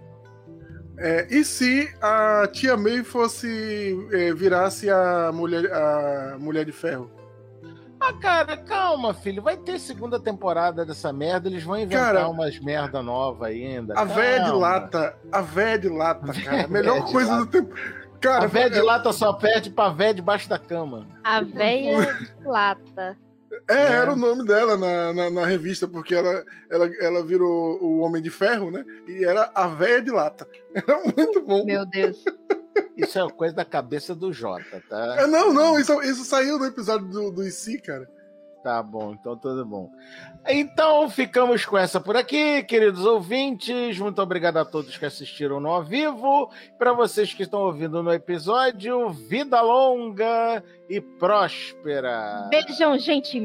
E se a Tia May virasse a mulher de ferro? cara, calma, filho. Vai ter segunda temporada dessa merda. Eles vão inventar Cara, umas merda nova ainda. A véia de lata, cara. A melhor coisa do tempo. Cara, A véia de lata só perde pra véia debaixo da cama. A véia de lata. era o nome dela na revista, porque ela virou o Homem de Ferro, né? E era a véia de lata. Era muito bom. Meu Deus. Isso é coisa da cabeça do Jota, tá? Não, isso saiu no episódio do IC, cara. Tá bom, então tudo bom. Então ficamos com essa por aqui, queridos ouvintes. Muito obrigado a todos que assistiram no ao vivo. Para vocês que estão ouvindo no episódio, vida longa e próspera. Beijão, gente.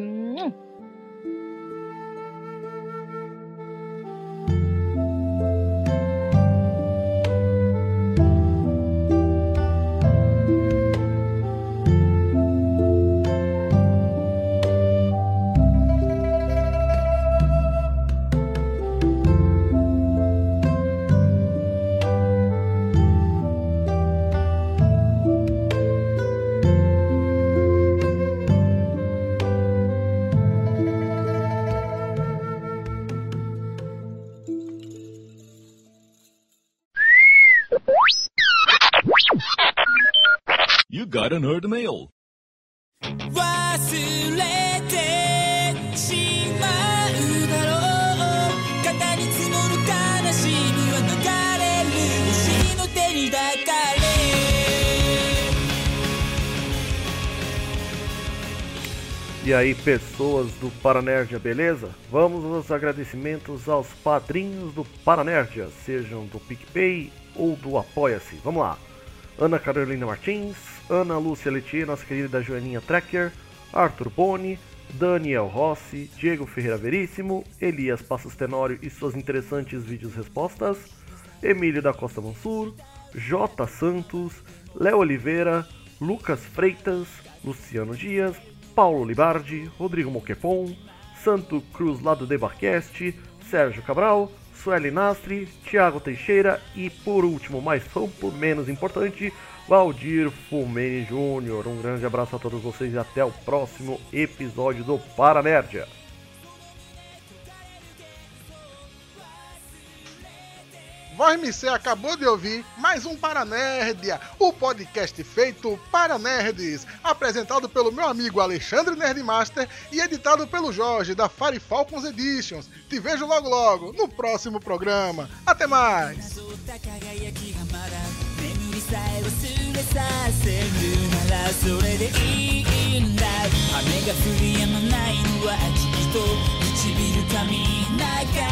You got a nerd mail. 忘れてしまうだろう肩に積もる悲しみは流れる星の手に抱かれ E aí, pessoas do Paranerdia, beleza? Vamos aos agradecimentos aos padrinhos do Paranerdia, sejam do PicPay ou do Apoia-se. Vamos lá. Ana Carolina Martins, Ana Lúcia Letier, nossa querida Joaninha Trecker, Arthur Boni, Daniel Rossi, Diego Ferreira Veríssimo, Elias Passos Tenório e suas interessantes vídeos-respostas, Emílio da Costa Mansur, J. Santos, Léo Oliveira, Lucas Freitas, Luciano Dias, Paulo Libardi, Rodrigo Moquepon, Santo Cruz lá do Debarcast, Sérgio Cabral, Sueli Nastri, Thiago Teixeira e, por último, mas não por menos importante, Valdir Fumene Júnior. Um grande abraço a todos vocês e até o próximo episódio do Paranerdia. Voz MC acabou de ouvir mais um Paranerdia, o podcast feito para nerds, apresentado pelo meu amigo Alexandre Nerdmaster e editado pelo Jorge da Fire Falcons Editions. Te vejo logo logo no próximo programa. Até mais! 輝きがまだ眠りさえ忘れさせるならそれでいいんだ雨が降り止まないのはきっと唇噛みなが